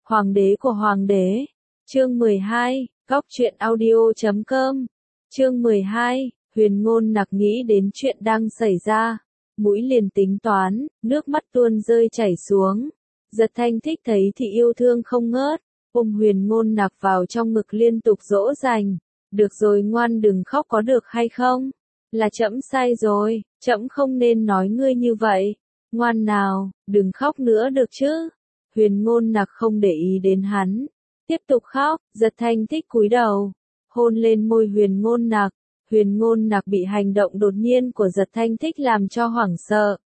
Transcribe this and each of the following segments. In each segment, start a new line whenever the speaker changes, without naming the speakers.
Hoàng đế của hoàng đế. Chương 12, Góc truyện audio.com. Chương 12, Huyền Ngôn Nặc nghĩ đến chuyện đang xảy ra, mũi liền tính toán, nước mắt tuôn rơi chảy xuống. Giật Thanh Thích thấy thì yêu thương không ngớt, ôm Huyền Ngôn Nặc vào trong ngực liên tục dỗ dành. Được rồi, ngoan đừng khóc có được hay không? Là trẫm sai rồi, trẫm không nên nói ngươi như vậy. Ngoan nào, đừng khóc nữa được chứ? Huyền Ngôn Nặc không để ý đến hắn, tiếp tục khóc. Giật Thanh Thích cúi đầu, hôn lên môi Huyền Ngôn Nặc. Huyền Ngôn Nặc bị hành động đột nhiên của Giật Thanh Thích làm cho hoảng sợ,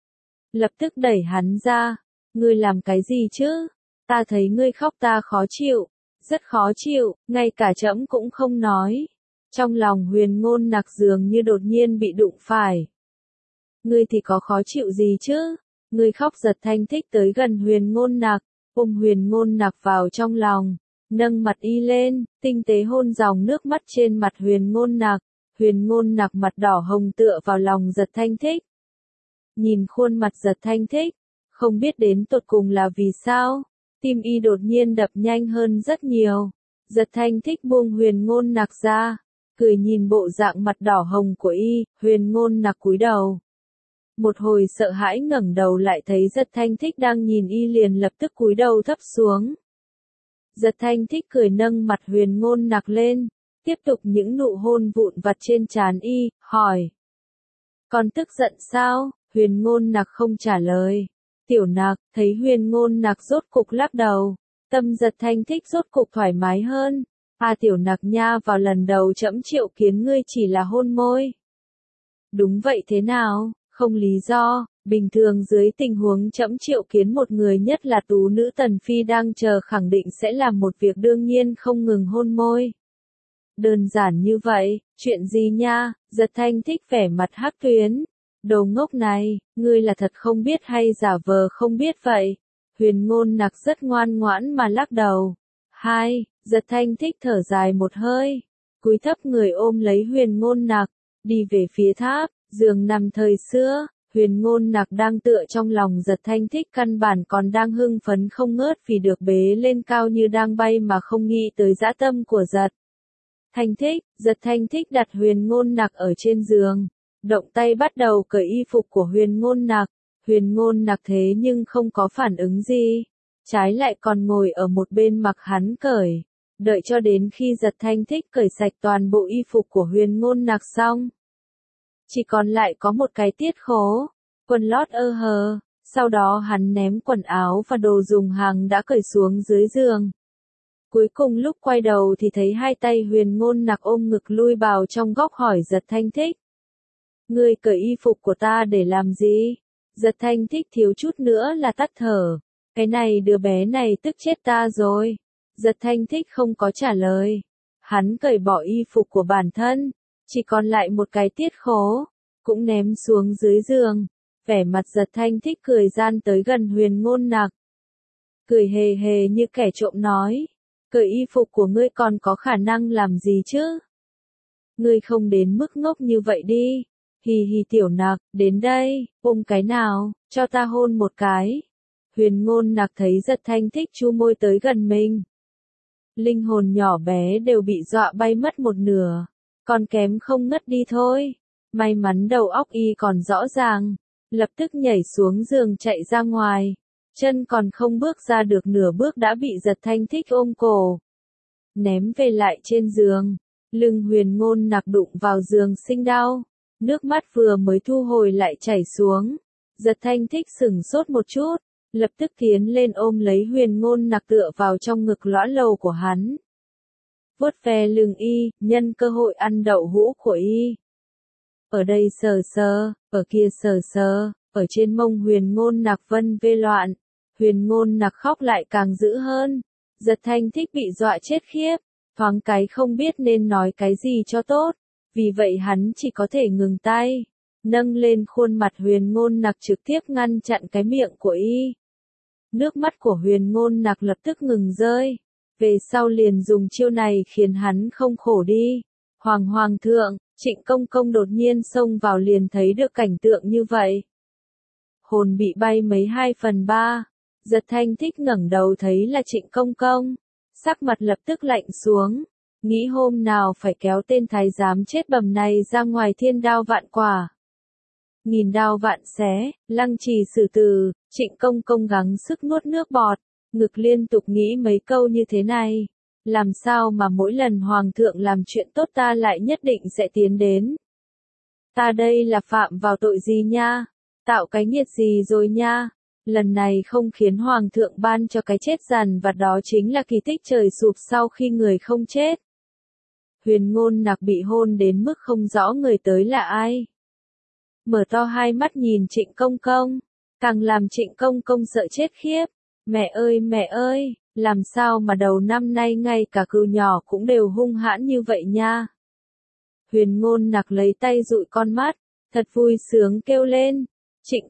lập tức đẩy hắn ra. Ngươi làm cái gì chứ? Ta thấy ngươi khóc ta khó chịu, rất khó chịu, ngay cả trẫm cũng không nói. Trong lòng Huyền Ngôn Nặc dường như đột nhiên bị đụng phải. Ngươi thì có khó chịu gì chứ? Ngươi khóc. Giật Thanh Thích tới gần Huyền Ngôn Nặc, ôm Huyền Ngôn Nặc vào trong lòng, nâng mặt y lên, tinh tế hôn dòng nước mắt trên mặt Huyền Ngôn Nặc. Huyền Ngôn Nặc mặt đỏ hồng tựa vào lòng Giật Thanh Thích. Nhìn khuôn mặt Giật Thanh Thích, không biết đến tột cùng là vì sao, tim y đột nhiên đập nhanh hơn rất nhiều. Giật Thanh Thích buông Huyền Ngôn Nặc ra, cười nhìn bộ dạng mặt đỏ hồng của y. Huyền Ngôn Nặc cúi đầu, một hồi sợ hãi ngẩng đầu lại thấy Giật Thanh Thích đang nhìn y liền lập tức cúi đầu thấp xuống. Giật Thanh Thích cười nâng mặt Huyền Ngôn Nặc lên, tiếp tục những nụ hôn vụn vặt trên trán y, hỏi: Con tức giận sao? Huyền Ngôn Nặc không trả lời. Tiểu Nặc, thấy Huyền Ngôn Nặc rốt cục lắc đầu, tâm Giật Thanh Thích rốt cục thoải mái hơn. Tiểu Nặc nha, vào lần đầu trẫm triệu kiến ngươi chỉ là hôn môi. Đúng vậy thế nào? Không lý do, bình thường dưới tình huống trẫm triệu kiến một người nhất là tú nữ tần phi đang chờ khẳng định sẽ làm một việc đương nhiên không ngừng hôn môi. Đơn giản như vậy, chuyện gì nha? Giật Thanh Thích vẻ mặt hắc tuyến. Đồ ngốc này, ngươi là thật không biết hay giả vờ không biết vậy? Huyền Ngôn Nặc rất ngoan ngoãn mà lắc đầu. Giật Thanh Thích thở dài một hơi, cúi thấp người ôm lấy Huyền Ngôn Nặc, đi về phía tháp, giường nằm thời xưa. Huyền Ngôn Nặc đang tựa trong lòng Giật Thanh Thích, căn bản còn đang hưng phấn không ngớt vì được bế lên cao như đang bay mà không nghĩ tới dã tâm của Giật Thanh Thích. Giật Thanh Thích đặt Huyền Ngôn Nặc ở trên giường, động tay bắt đầu cởi y phục của Huyền Ngôn Nặc. Huyền Ngôn Nặc thế nhưng không có phản ứng gì, trái lại còn ngồi ở một bên mặc hắn cởi, đợi cho đến khi Giật Thanh Thích cởi sạch toàn bộ y phục của Huyền Ngôn Nặc xong, chỉ còn lại có một cái tiết khố, quần lót hờ. Sau đó hắn ném quần áo và đồ dùng hàng đã cởi xuống dưới giường. Cuối cùng lúc quay đầu thì thấy hai tay Huyền Ngôn Nặc ôm ngực lui vào trong góc, hỏi Giật Thanh Thích: Ngươi cởi y phục của ta để làm gì? Giật Thanh Thích thiếu chút nữa là tắt thở. Cái này đứa bé này tức chết ta rồi. Giật Thanh Thích không có trả lời. Hắn cởi bỏ y phục của bản thân, chỉ còn lại một cái tiết khố, cũng ném xuống dưới giường. Vẻ mặt Giật Thanh Thích cười gian tới gần Huyền Ngôn Nặc, cười hề hề như kẻ trộm nói: Cởi y phục của ngươi còn có khả năng làm gì chứ? Ngươi không đến mức ngốc như vậy đi. Hì hì Tiểu Nặc, đến đây, ôm cái nào, cho ta hôn một cái. Huyền Ngôn Nặc thấy Giật Thanh Thích chu môi tới gần mình, linh hồn nhỏ bé đều bị dọa bay mất một nửa, còn kém không ngất đi thôi. May mắn đầu óc y còn rõ ràng, lập tức nhảy xuống giường chạy ra ngoài, chân còn không bước ra được nửa bước đã bị Giật Thanh Thích ôm cổ, ném về lại trên giường. Lưng Huyền Ngôn Nặc đụng vào giường sinh đau, nước mắt vừa mới thu hồi lại chảy xuống. Giật Thanh Thích sửng sốt một chút, lập tức tiến lên ôm lấy Huyền Ngôn Nặc tựa vào trong ngực lõa lầu của hắn, vuốt ve lưng y, nhân cơ hội ăn đậu hũ của y. Ở đây sờ sờ, ở kia sờ sờ, ở trên mông Huyền Ngôn Nặc vân vê loạn. Huyền Ngôn Nặc khóc lại càng dữ hơn. Giật Thanh Thích bị dọa chết khiếp, thoáng cái không biết nên nói cái gì cho tốt. Vì vậy hắn chỉ có thể ngừng tay, nâng lên khuôn mặt Huyền Ngôn Nặc trực tiếp ngăn chặn cái miệng của y. Nước mắt của Huyền Ngôn Nặc lập tức ngừng rơi. Về sau liền dùng chiêu này khiến hắn không khổ đi. Hoàng thượng, Trịnh công công đột nhiên xông vào liền thấy được cảnh tượng như vậy. Hồn bị bay mấy 2/3. Giật Thanh Thích ngẩng đầu thấy là Trịnh Công Công, sắc mặt lập tức lạnh xuống, nghĩ hôm nào phải kéo tên thái giám chết bầm này ra ngoài thiên đao vạn quả. Nghìn đao vạn xé, lăng trì xử tử, Trịnh Công Công gắng sức nuốt nước bọt, ngực liên tục nghĩ mấy câu như thế này. Làm sao mà mỗi lần Hoàng thượng làm chuyện tốt ta lại nhất định sẽ tiến đến. Ta đây là phạm vào tội gì nha? Tạo cái nghiệt gì rồi nha? Lần này không khiến Hoàng thượng ban cho cái chết dằn vặt đó chính là kỳ tích trời sụp sau khi người không chết. Huyền Ngôn Nặc bị hôn đến mức không rõ người tới là ai. Mở to hai mắt nhìn Trịnh Công Công, càng làm Trịnh Công Công sợ chết khiếp. Mẹ ơi, làm sao mà đầu năm nay ngay cả cừu nhỏ cũng đều hung hãn như vậy nha. Huyền Ngôn Nặc lấy tay dụi con mắt, thật vui sướng kêu lên. Trịnh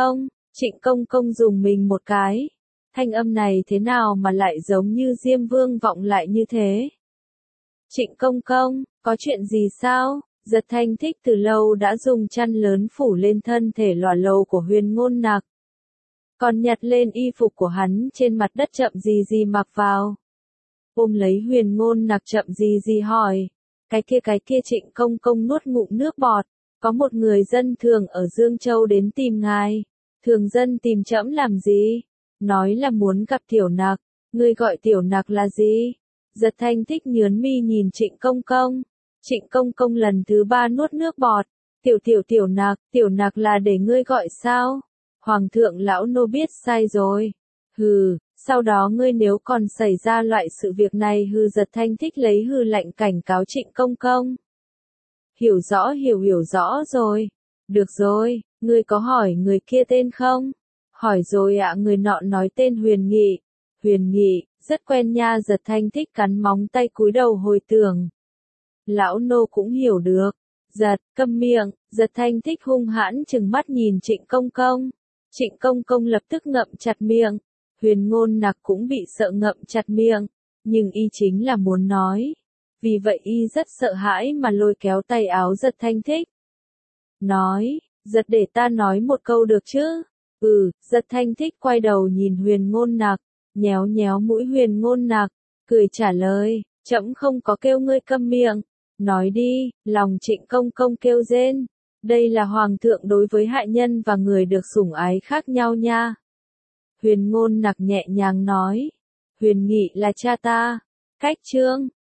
Công Công dùng mình một cái. Thanh âm này thế nào mà lại giống như Diêm Vương vọng lại như thế? Trịnh Công Công, có chuyện gì sao? Giật Thanh Thích từ lâu đã dùng chăn lớn phủ lên thân thể lòa lầu của Huyền Ngôn Nặc. Còn nhặt lên y phục của hắn trên mặt đất chậm gì mặc vào. Ôm lấy Huyền Ngôn Nặc chậm gì hỏi. Cái kia Trịnh Công Công nuốt ngụm nước bọt. Có một người dân thường ở Dương Châu đến tìm ngài. Thường dân tìm trẫm làm gì? Nói là muốn gặp Tiểu Nặc. Ngươi gọi Tiểu Nặc là gì? Giật Thanh Thích nhớn mi nhìn Trịnh Công Công. Trịnh Công Công lần thứ 3 nuốt nước bọt. Tiểu Nặc là để ngươi gọi sao? Hoàng thượng lão nô biết sai rồi. Hừ, sau đó ngươi nếu còn xảy ra loại sự việc này Giật Thanh Thích lấy lạnh cảnh cáo Trịnh Công Công. Hiểu rõ rồi. Được rồi, ngươi có hỏi người kia tên không? Hỏi rồi ạ, người nọ nói tên Huyền Nghị. Huyền Nghị, rất quen nha. Giật Thanh Thích cắn móng tay cúi đầu hồi tưởng. Lão nô cũng hiểu được. Câm miệng. Giật Thanh Thích hung hãn trừng mắt nhìn Trịnh Công Công. Trịnh Công Công lập tức ngậm chặt miệng. Huyền Ngôn Nặc cũng bị sợ ngậm chặt miệng. Nhưng y chính là muốn nói. Vì vậy y rất sợ hãi mà lôi kéo tay áo Giật Thanh Thích. Nói, Giật để ta nói một câu được chứ? Giật Thanh Thích quay đầu nhìn Huyền Ngôn Nặc, nhéo mũi Huyền Ngôn Nặc, cười trả lời, trẫm không có kêu ngươi câm miệng. Nói đi, lòng Trịnh Công Công kêu rên. Đây là Hoàng thượng đối với hạ nhân và người được sủng ái khác nhau nha. Huyền Ngôn Nặc nhẹ nhàng nói. Huyền Nghị là cha ta. Cách chương